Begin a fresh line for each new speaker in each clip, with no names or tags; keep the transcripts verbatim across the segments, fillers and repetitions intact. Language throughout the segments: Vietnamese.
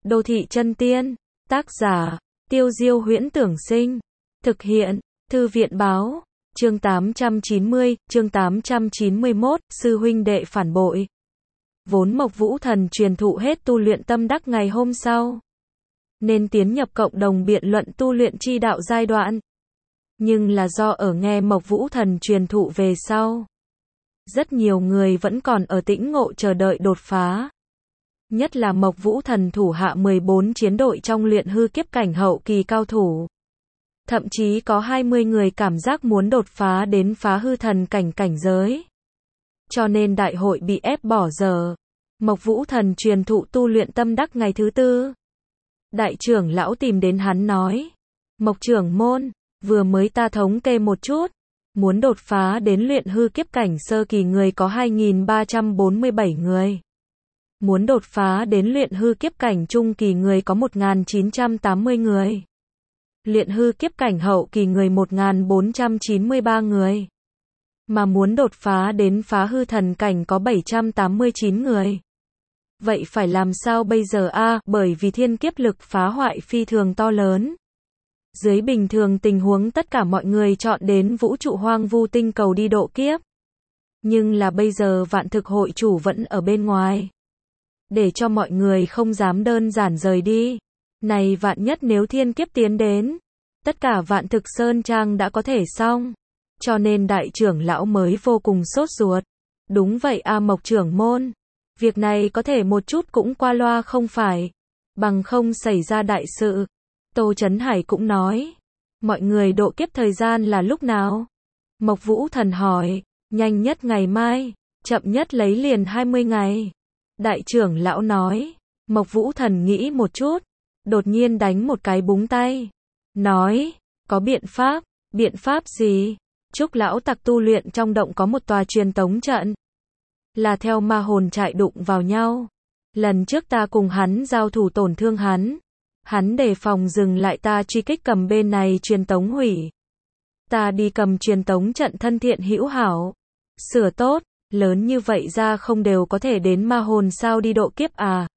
Đô thị chân tiên. Tác giả, Tiêu Diêu Huyễn Tưởng Sinh. Thực hiện, Thư viện Báo. Chương tám trăm chín mươi, chương tám trăm chín mươi mốt, sư huynh đệ phản bội. Vốn Mộc Vũ Thần truyền thụ hết tu luyện tâm đắc ngày hôm sau, nên tiến nhập cộng đồng biện luận tu luyện chi đạo giai đoạn. Nhưng là do ở nghe Mộc Vũ Thần truyền thụ về sau, rất nhiều người vẫn còn ở tĩnh ngộ chờ đợi đột phá. Nhất là Mộc Vũ Thần thủ hạ mười bốn chiến đội trong luyện hư kiếp cảnh hậu kỳ cao thủ. Thậm chí có hai mươi người cảm giác muốn đột phá đến phá hư thần cảnh cảnh giới. Cho nên đại hội bị ép bỏ giờ. Mộc Vũ Thần truyền thụ tu luyện tâm đắc ngày thứ tư. Đại trưởng lão tìm đến hắn nói: Mộc trưởng môn, vừa mới ta thống kê một chút, muốn đột phá đến luyện hư kiếp cảnh sơ kỳ người có hai nghìn ba trăm bốn mươi bảy người. Muốn đột phá đến luyện hư kiếp cảnh trung kỳ người có một nghìn chín trăm tám mươi người. Luyện hư kiếp cảnh hậu kỳ người một nghìn bốn trăm chín mươi ba người. Mà muốn đột phá đến phá hư thần cảnh có bảy trăm tám mươi chín người. Vậy phải làm sao bây giờ a? À, bởi vì thiên kiếp lực phá hoại phi thường to lớn. Dưới bình thường tình huống tất cả mọi người chọn đến vũ trụ hoang vu tinh cầu đi độ kiếp. Nhưng là bây giờ vạn thực hội chủ vẫn ở bên ngoài. Để cho mọi người không dám đơn giản rời đi. Này vạn nhất nếu thiên kiếp tiến đến, tất cả vạn thực sơn trang đã có thể xong. Cho nên đại trưởng lão mới vô cùng sốt ruột. Đúng vậy a Mộc trưởng môn. Việc này có thể một chút cũng qua loa không phải. Bằng không xảy ra đại sự. Tô Chấn Hải cũng nói. Mọi người độ kiếp thời gian là lúc nào? Mộc Vũ Thần hỏi. Nhanh nhất ngày mai, chậm nhất lấy liền hai mươi ngày. Đại trưởng lão nói. Mộc Vũ Thần nghĩ một chút, đột nhiên đánh một cái búng tay. Nói, có biện pháp. Biện pháp gì? Trúc lão tặc tu luyện trong động có một tòa truyền tống trận. Là theo ma hồn trại đụng vào nhau. Lần trước ta cùng hắn giao thủ tổn thương hắn. Hắn đề phòng dừng lại ta truy kích cầm bên này truyền tống hủy. Ta đi cầm truyền tống trận thân thiện hữu hảo. Sửa tốt, lớn như vậy ra không đều có thể đến ma hồn sao đi độ kiếp à?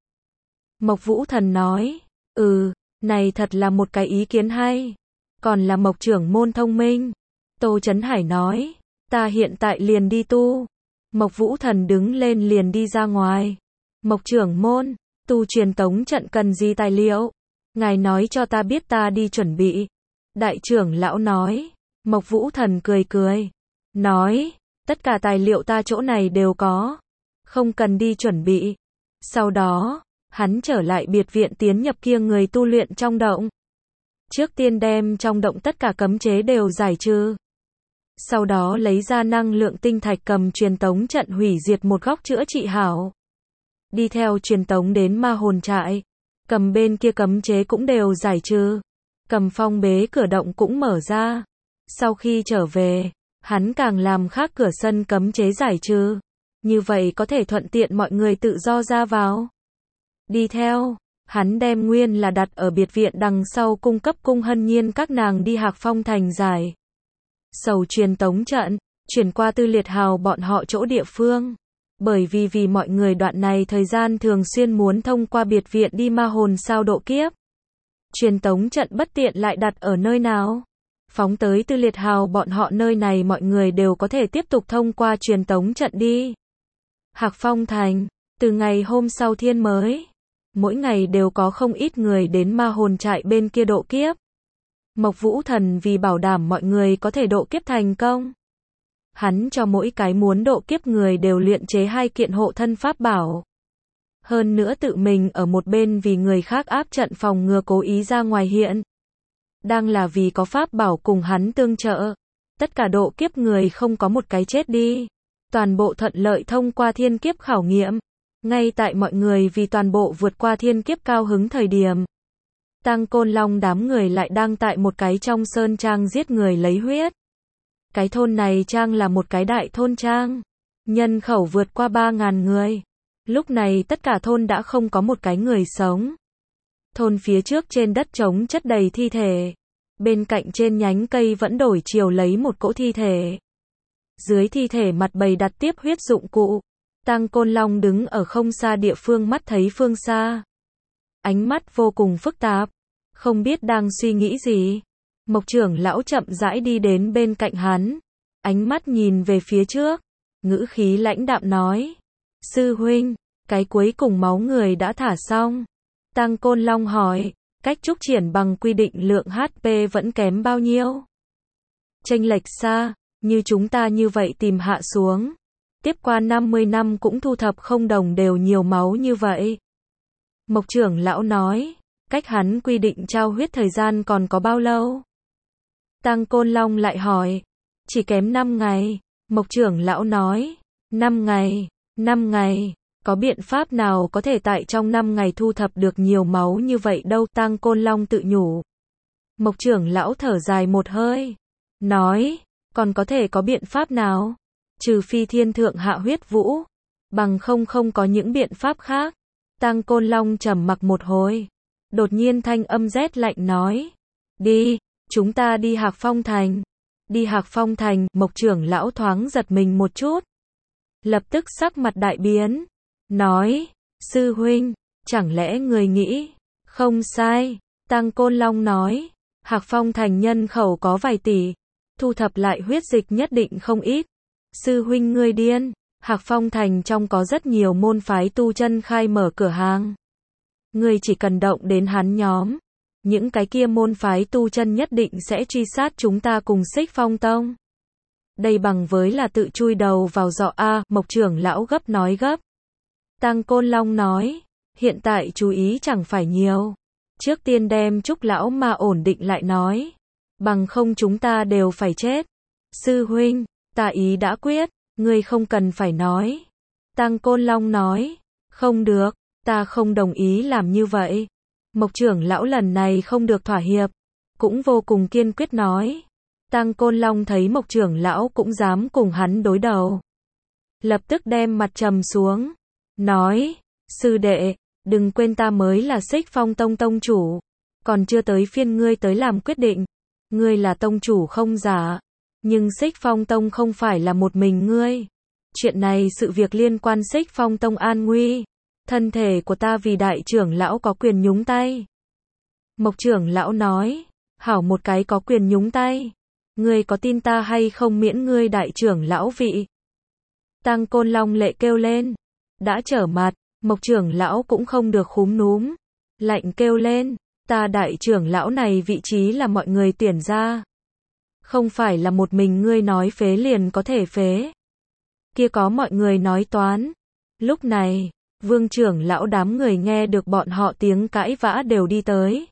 Mộc Vũ Thần nói, ừ, này thật là một cái ý kiến hay. Còn là Mộc trưởng môn thông minh. Tô Chấn Hải nói, ta hiện tại liền đi tu. Mộc Vũ Thần đứng lên liền đi ra ngoài. Mộc trưởng môn, tu truyền tống trận cần gì tài liệu? Ngài nói cho ta biết ta đi chuẩn bị. Đại trưởng lão nói. Mộc Vũ Thần cười cười. Nói, tất cả tài liệu ta chỗ này đều có. Không cần đi chuẩn bị. Sau đó, hắn trở lại biệt viện tiến nhập kia người tu luyện trong động. Trước tiên đem trong động tất cả cấm chế đều giải trừ. Sau đó lấy ra năng lượng tinh thạch cầm truyền tống trận hủy diệt một góc chữa trị hảo. Đi theo truyền tống đến ma hồn trại. Cầm bên kia cấm chế cũng đều giải trừ. Cầm phong bế cửa động cũng mở ra. Sau khi trở về, hắn càng làm khác cửa sân cấm chế giải trừ. Như vậy có thể thuận tiện mọi người tự do ra vào. Đi theo, hắn đem nguyên là đặt ở biệt viện đằng sau cung cấp cung hân nhiên các nàng đi Hạc Phong thành giải. Sầu truyền tống trận, chuyển qua Tư Liệt Hào bọn họ chỗ địa phương. Bởi vì vì mọi người đoạn này thời gian thường xuyên muốn thông qua biệt viện đi ma hồn sao độ kiếp. Truyền tống trận bất tiện lại đặt ở nơi nào? Phóng tới Tư Liệt Hào bọn họ nơi này mọi người đều có thể tiếp tục thông qua truyền tống trận đi. Hạc Phong thành, từ ngày hôm sau thiên mới. Mỗi ngày đều có không ít người đến ma hồn trại bên kia độ kiếp. Mộc Vũ Thần vì bảo đảm mọi người có thể độ kiếp thành công. Hắn cho mỗi cái muốn độ kiếp người đều luyện chế hai kiện hộ thân pháp bảo. Hơn nữa tự mình ở một bên vì người khác áp trận phòng ngừa cố ý ra ngoài hiện. Đang là vì có pháp bảo cùng hắn tương trợ. Tất cả độ kiếp người không có một cái chết đi. Toàn bộ thuận lợi thông qua thiên kiếp khảo nghiệm. Ngay tại mọi người vì toàn bộ vượt qua thiên kiếp cao hứng thời điểm. Tăng Côn Long đám người lại đang tại một cái trong sơn trang giết người lấy huyết. Cái thôn này trang là một cái đại thôn trang. Nhân khẩu vượt qua ba nghìn người. Lúc này tất cả thôn đã không có một cái người sống. Thôn phía trước trên đất trống chất đầy thi thể. Bên cạnh trên nhánh cây vẫn đổi chiều lấy một cỗ thi thể. Dưới thi thể mặt bầy đặt tiếp huyết dụng cụ. Tăng Côn Long đứng ở không xa địa phương mắt thấy phương xa. ánh mắt vô cùng phức tạp, không biết đang suy nghĩ gì. Mộc trưởng lão chậm rãi đi đến bên cạnh hắn, ánh mắt nhìn về phía trước, ngữ khí lãnh đạm nói, sư huynh, cái cuối cùng máu người đã thả xong. Tăng Côn Long hỏi, cách trúc triển bằng quy định lượng hát pê vẫn kém bao nhiêu? Chênh lệch xa, như chúng ta như vậy tìm hạ xuống. Tiếp qua năm mươi năm cũng thu thập không đồng đều nhiều máu như vậy. Mộc trưởng lão nói, cách hắn quy định trao huyết thời gian còn có bao lâu? Tăng Côn Long lại hỏi, chỉ kém năm ngày. Mộc trưởng lão nói, năm ngày, năm ngày, có biện pháp nào có thể tại trong năm ngày thu thập được nhiều máu như vậy đâu? Tăng Côn Long tự nhủ. Mộc trưởng lão thở dài một hơi, nói, còn có thể có biện pháp nào? Trừ phi thiên thượng hạ huyết vũ, bằng không không có những biện pháp khác. Tăng Côn Long trầm mặc một hồi, đột nhiên thanh âm rét lạnh nói, đi, chúng ta đi Hạc Phong Thành. Đi Hạc Phong Thành, Mộc trưởng lão thoáng giật mình một chút, lập tức sắc mặt đại biến, nói, sư huynh, chẳng lẽ người nghĩ, không sai. Tăng Côn Long nói, Hạc Phong Thành nhân khẩu có vài tỷ, thu thập lại huyết dịch nhất định không ít. Sư huynh ngươi điên, Hạc Phong Thành trong có rất nhiều môn phái tu chân khai mở cửa hàng. Ngươi chỉ cần động đến hắn nhóm, những cái kia môn phái tu chân nhất định sẽ truy sát chúng ta cùng Xích Phong Tông. Đây bằng với là tự chui đầu vào giọ a. Mộc trưởng lão gấp nói gấp. Tăng Côn Long nói, hiện tại chú ý chẳng phải nhiều, trước tiên đem Trúc lão mà ổn định lại nói, bằng không chúng ta đều phải chết. Sư huynh, ta ý đã quyết, ngươi không cần phải nói. Tăng Côn Long nói, không được, ta không đồng ý làm như vậy. Mộc trưởng lão lần này không được thỏa hiệp, cũng vô cùng kiên quyết nói. Tăng Côn Long thấy Mộc trưởng lão cũng dám cùng hắn đối đầu, lập tức đem mặt trầm xuống, nói, sư đệ, đừng quên ta mới là Xích Phong Tông tông chủ, còn chưa tới phiên ngươi tới làm quyết định. Ngươi là tông chủ không giả, nhưng Xích Phong Tông không phải là một mình ngươi. Chuyện này sự việc liên quan Xích Phong Tông an nguy. Thân thể của ta vì đại trưởng lão có quyền nhúng tay. Mộc trưởng lão nói, hảo một cái có quyền nhúng tay. Ngươi có tin ta hay không miễn ngươi đại trưởng lão vị? Tăng Côn Long lệ kêu lên. Đã trở mặt, Mộc trưởng lão cũng không được khúm núm. Lạnh kêu lên, ta đại trưởng lão này vị trí là mọi người tuyển ra. Không phải là một mình ngươi nói phế liền có thể phế. Kia có mọi người nói toán. Lúc này, Vương trưởng lão đám người nghe được bọn họ tiếng cãi vã đều đi tới.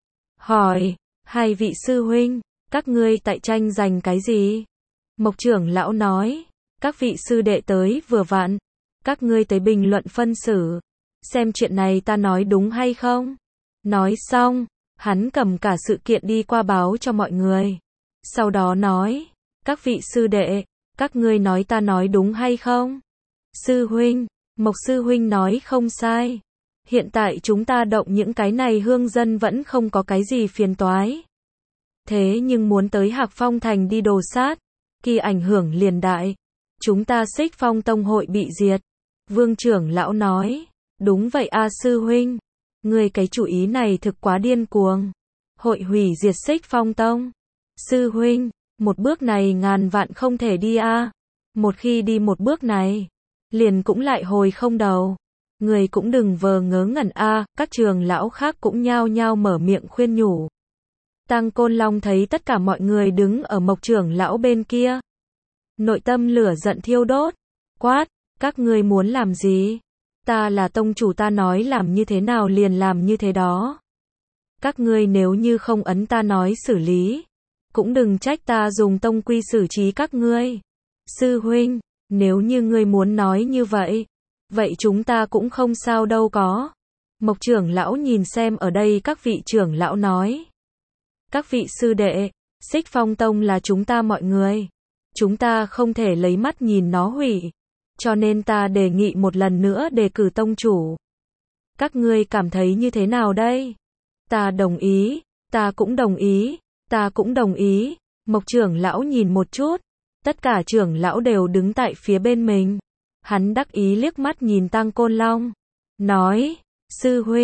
Hỏi, hai vị sư huynh, các ngươi tại tranh giành cái gì? Mộc trưởng lão nói, các vị sư đệ tới vừa vặn, các ngươi tới bình luận phân xử, xem chuyện này ta nói đúng hay không. Nói xong, hắn cầm cả sự kiện đi qua báo cho mọi người. Sau đó nói, các vị sư đệ, các ngươi nói ta nói đúng hay không? Sư huynh, Mộc sư huynh nói không sai. Hiện tại chúng ta động những cái này hương dân vẫn không có cái gì phiền toái. Thế nhưng muốn tới Hạc Phong Thành đi đồ sát, kỳ ảnh hưởng liền đại. Chúng ta Xích Phong Tông hội bị diệt. Vương trưởng lão nói, đúng vậy a sư huynh. Người cái chủ ý này thực quá điên cuồng. Hội hủy diệt Xích Phong Tông. Sư huynh, một bước này ngàn vạn không thể đi a. Một khi đi một bước này, liền cũng lại hồi không đầu. Người cũng đừng vờ ngớ ngẩn a. Các trường lão khác cũng nhao nhao mở miệng khuyên nhủ. Tăng Côn Long thấy tất cả mọi người đứng ở Mộc trưởng lão bên kia, nội tâm lửa giận thiêu đốt, quát, các ngươi muốn làm gì? Ta là tông chủ, ta nói làm như thế nào liền làm như thế đó. Các ngươi nếu như không ấn ta nói xử lý, cũng đừng trách ta dùng tông quy xử trí các ngươi. Sư huynh, nếu như ngươi muốn nói như vậy, vậy chúng ta cũng không sao đâu có. Mộc trưởng lão nhìn xem ở đây các vị trưởng lão nói. Các vị sư đệ, Xích Phong Tông là chúng ta mọi người. Chúng ta không thể lấy mắt nhìn nó hủy. Cho nên ta đề nghị một lần nữa đề cử tông chủ. Các ngươi cảm thấy như thế nào đây? Ta đồng ý, ta cũng đồng ý, ta cũng đồng ý. Mộc trưởng lão nhìn một chút. Tất cả trưởng lão đều đứng tại phía bên mình. Hắn đắc ý liếc mắt nhìn Tăng Côn Long. Nói, sư huynh,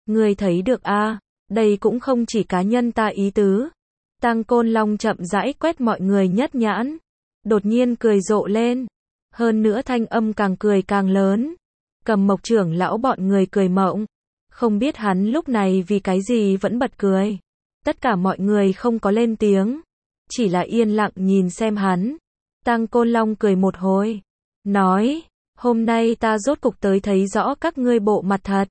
Ngươi thấy được a, đây cũng không chỉ cá nhân ta ý tứ. Tăng Côn Long chậm rãi quét mọi người nhất nhãn, đột nhiên cười rộ lên, hơn nữa thanh âm càng cười càng lớn. Cầm Mộc trưởng lão bọn người cười mộng, không biết hắn lúc này vì cái gì vẫn bật cười. Tất cả mọi người không có lên tiếng, chỉ là yên lặng nhìn xem hắn. Tăng Côn Long cười một hồi, nói, hôm nay ta rốt cục tới thấy rõ các ngươi bộ mặt thật.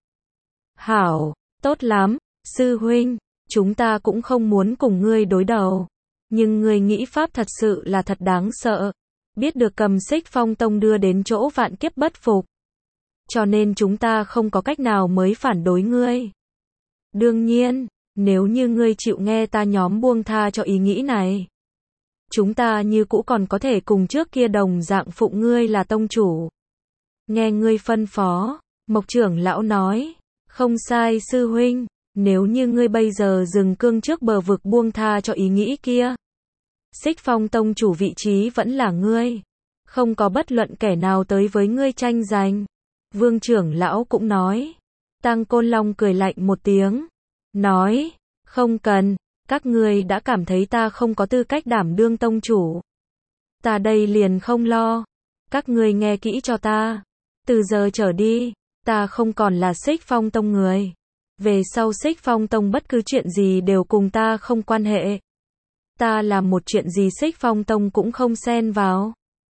Hảo, tốt lắm, sư huynh, chúng ta cũng không muốn cùng ngươi đối đầu. Nhưng ngươi nghĩ pháp thật sự là thật đáng sợ. Biết được cầm Xích Phong Tông đưa đến chỗ vạn kiếp bất phục. Cho nên chúng ta không có cách nào mới phản đối ngươi. Đương nhiên, nếu như ngươi chịu nghe ta nhóm buông tha cho ý nghĩ này, chúng ta như cũ còn có thể cùng trước kia đồng dạng phụng ngươi là tông chủ. Nghe ngươi phân phó, Mộc trưởng lão nói, không sai sư huynh, nếu như ngươi bây giờ dừng cương trước bờ vực buông tha cho ý nghĩ kia, Xích Phong Tông chủ vị trí vẫn là ngươi, không có bất luận kẻ nào tới với ngươi tranh giành. Vương trưởng lão cũng nói. Tăng Côn Long cười lạnh một tiếng, nói, không cần, các ngươi đã cảm thấy ta không có tư cách đảm đương tông chủ. Ta đây liền không lo, các ngươi nghe kỹ cho ta, từ giờ trở đi, ta không còn là Xích Phong Tông người. Về sau Xích Phong Tông bất cứ chuyện gì đều cùng ta không quan hệ. Ta làm một chuyện gì Xích Phong Tông cũng không xen vào.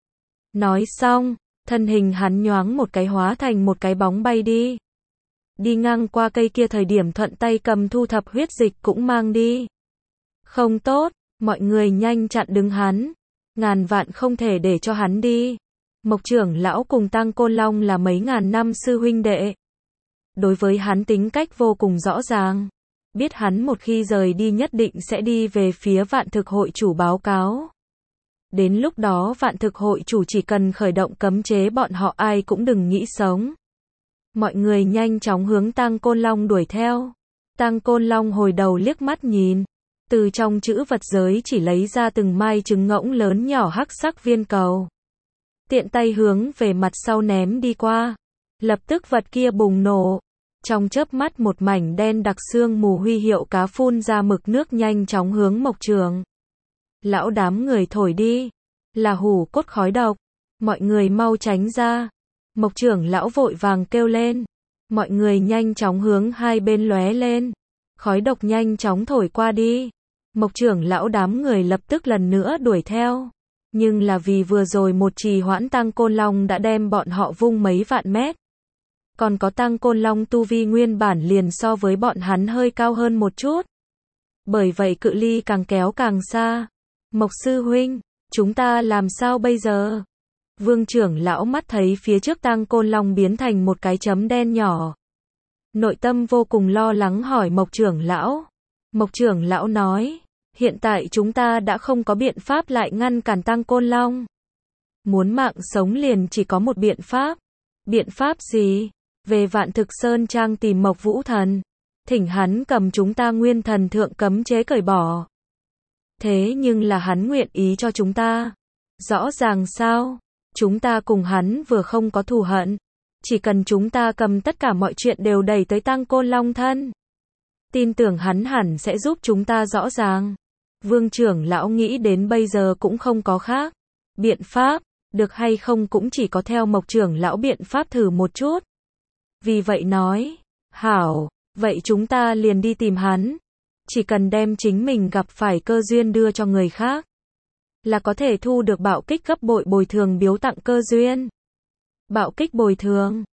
Nói xong, thân hình hắn nhoáng một cái hóa thành một cái bóng bay đi. Đi ngang qua cây kia thời điểm thuận tay cầm thu thập huyết dịch cũng mang đi. Không tốt, mọi người nhanh chặn đứng hắn. Ngàn vạn không thể để cho hắn đi. Mộc trưởng lão cùng Tăng Côn Long là mấy ngàn năm sư huynh đệ. Đối với hắn tính cách vô cùng rõ ràng. Biết hắn một khi rời đi nhất định sẽ đi về phía vạn thực hội chủ báo cáo. Đến lúc đó vạn thực hội chủ chỉ cần khởi động cấm chế bọn họ ai cũng đừng nghĩ sống. Mọi người nhanh chóng hướng Tăng Côn Long đuổi theo. Tăng Côn Long hồi đầu liếc mắt nhìn. Từ trong chữ vật giới chỉ lấy ra từng mai trứng ngỗng lớn nhỏ hắc sắc viên cầu. Tiện tay hướng về mặt sau ném đi qua. Lập tức vật kia bùng nổ. Trong chớp mắt một mảnh đen đặc sương mù huy hiệu cá phun ra mực nước nhanh chóng hướng Mộc trưởng lão đám người thổi đi. Là hủ cốt khói độc. Mọi người mau tránh ra. Mộc trưởng lão vội vàng kêu lên. Mọi người nhanh chóng hướng hai bên lóe lên. Khói độc nhanh chóng thổi qua đi. Mộc trưởng lão đám người lập tức lần nữa đuổi theo. Nhưng là vì vừa rồi một trì hoãn Tăng Côn Long đã đem bọn họ vung mấy vạn mét. Còn có Tăng Côn Long tu vi nguyên bản liền so với bọn hắn hơi cao hơn một chút. Bởi vậy cự ly càng kéo càng xa. Mộc sư huynh, chúng ta làm sao bây giờ? Vương trưởng lão mắt thấy phía trước Tăng Côn Long biến thành một cái chấm đen nhỏ. Nội tâm vô cùng lo lắng hỏi Mộc trưởng lão. Mộc trưởng lão nói, hiện tại chúng ta đã không có biện pháp lại ngăn cản Tăng Côn Long. Muốn mạng sống liền chỉ có một biện pháp. Biện pháp gì? Về Vạn Thực Sơn Trang tìm Mộc Vũ Thần. Thỉnh hắn cầm chúng ta nguyên thần thượng cấm chế cởi bỏ. Thế nhưng là hắn nguyện ý cho chúng ta. Rõ ràng sao? Chúng ta cùng hắn vừa không có thù hận. Chỉ cần chúng ta cầm tất cả mọi chuyện đều đẩy tới Tăng Côn Long thân. Tin tưởng hắn hẳn sẽ giúp chúng ta rõ ràng. Vương trưởng lão nghĩ đến bây giờ cũng không có khác. Biện pháp, được hay không cũng chỉ có theo Mộc trưởng lão biện pháp thử một chút. Vì vậy nói, hảo, vậy chúng ta liền đi tìm hắn. Chỉ cần đem chính mình gặp phải cơ duyên đưa cho người khác. Là có thể thu được bạo kích gấp bội bồi thường biếu tặng cơ duyên. Bạo kích bồi thường.